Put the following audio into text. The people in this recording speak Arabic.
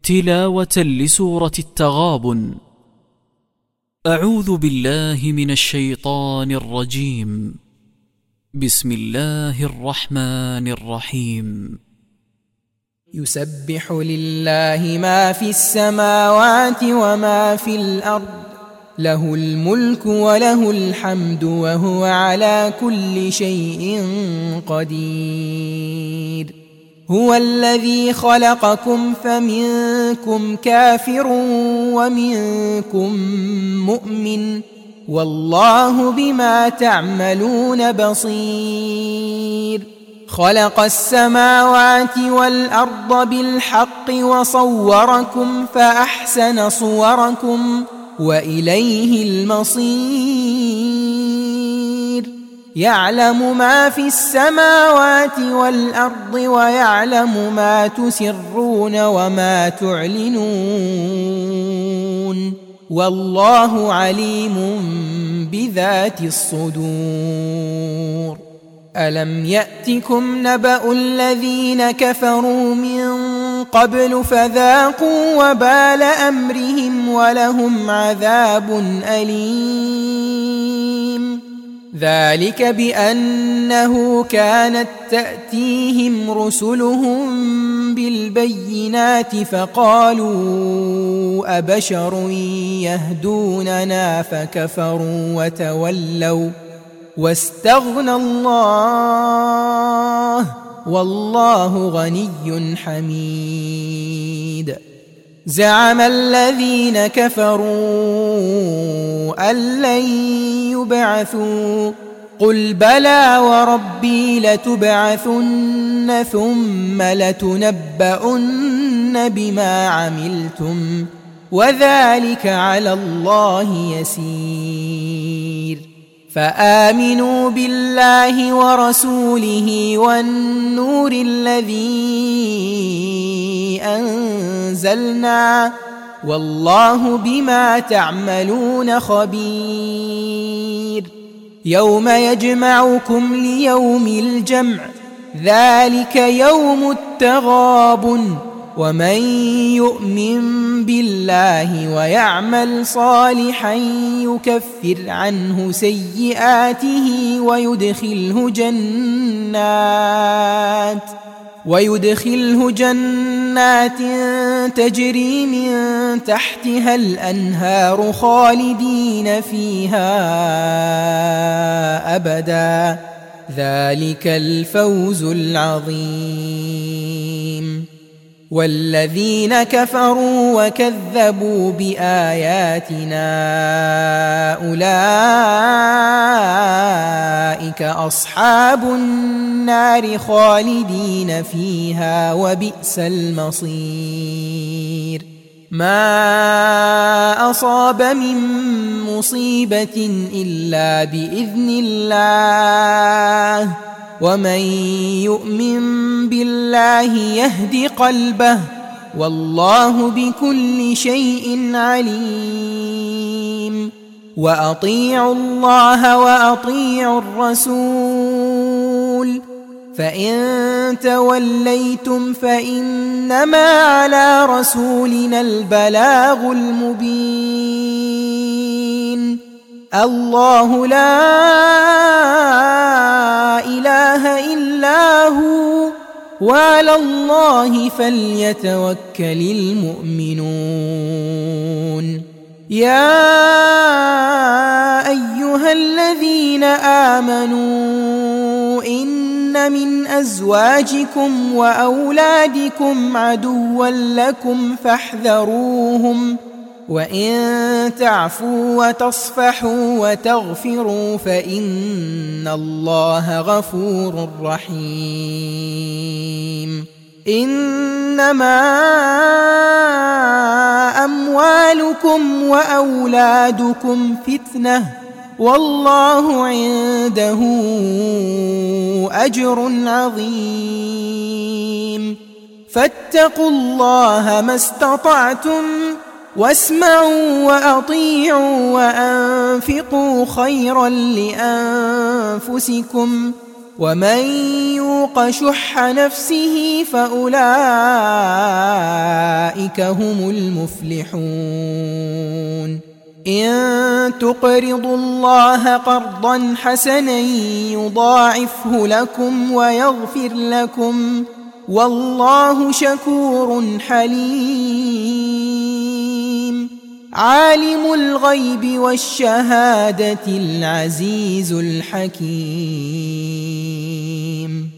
تلاوة لسورة التغابن. أعوذ بالله من الشيطان الرجيم. بسم الله الرحمن الرحيم. يسبح لله ما في السماوات وما في الأرض، له الملك وله الحمد وهو على كل شيء قدير. هو الذي خلقكم فمنكم كافر ومنكم مؤمن، والله بما تعملون بصير. خلق السماوات والأرض بالحق وصوركم فأحسن صوركم وإليه المصير. يعلم ما في السماوات والأرض ويعلم ما تسرون وما تعلنون، والله عليم بذات الصدور. ألم يأتكم نبأ الذين كفروا من قبل فذاقوا وبال أمرهم ولهم عذاب أليم. ذلك بأنه كانت تأتيهم رسلهم بالبينات فقالوا أبشر يهدوننا فكفروا وتولوا واستغنى الله والله غني حميد. زعم الذين كفروا أن لن يبعثوا، قل بلى وربي لتبعثن ثم لتنبؤن بما عملتم وذلك على الله يسير. فآمنوا بالله ورسوله والنور الذي أنزلنا، والله بما تعملون خبير. يوم يجمعكم ليوم الجمع، ذلك يوم التغابن. ومن يؤمن بالله ويعمل صالحا يكفر عنه سيئاته ويدخله جنات تجري من تحتها الأنهار خالدين فيها أبدا، ذلك الفوز العظيم. والذين كفروا وكذبوا بآياتنا أولئك أصحاب النار خالدين فيها وبئس المصير. ما أصاب من مصيبة إلا بإذن الله، ومن يؤمن بالله يهد قلبه، والله بكل شيء عليم. وأطيعوا الله وأطيعوا الرسول، فإن توليتم فإنما على رسولنا البلاغ المبين. الله لا إله إلا هو، وعلى الله فليتوكل المؤمنون. يا أيها الذين آمنوا إن من أزواجكم وأولادكم عدوا لكم فاحذروهم، وإن تعفوا وتصفحوا وتغفروا فإن الله غفور رحيم. إنما أموالكم وأولادكم فتنة، والله عنده أجر عظيم. فاتقوا الله ما استطعتم، واسمعوا وأطيعوا وأنفقوا خيرا لأنفسكم، ومن يوق شح نفسه فأولئك هم المفلحون إن تقرضوا الله قرضا حسنا يضاعفه لكم ويغفر لكم والله شكور حليم عالم الغيب والشهادة العزيز الحكيم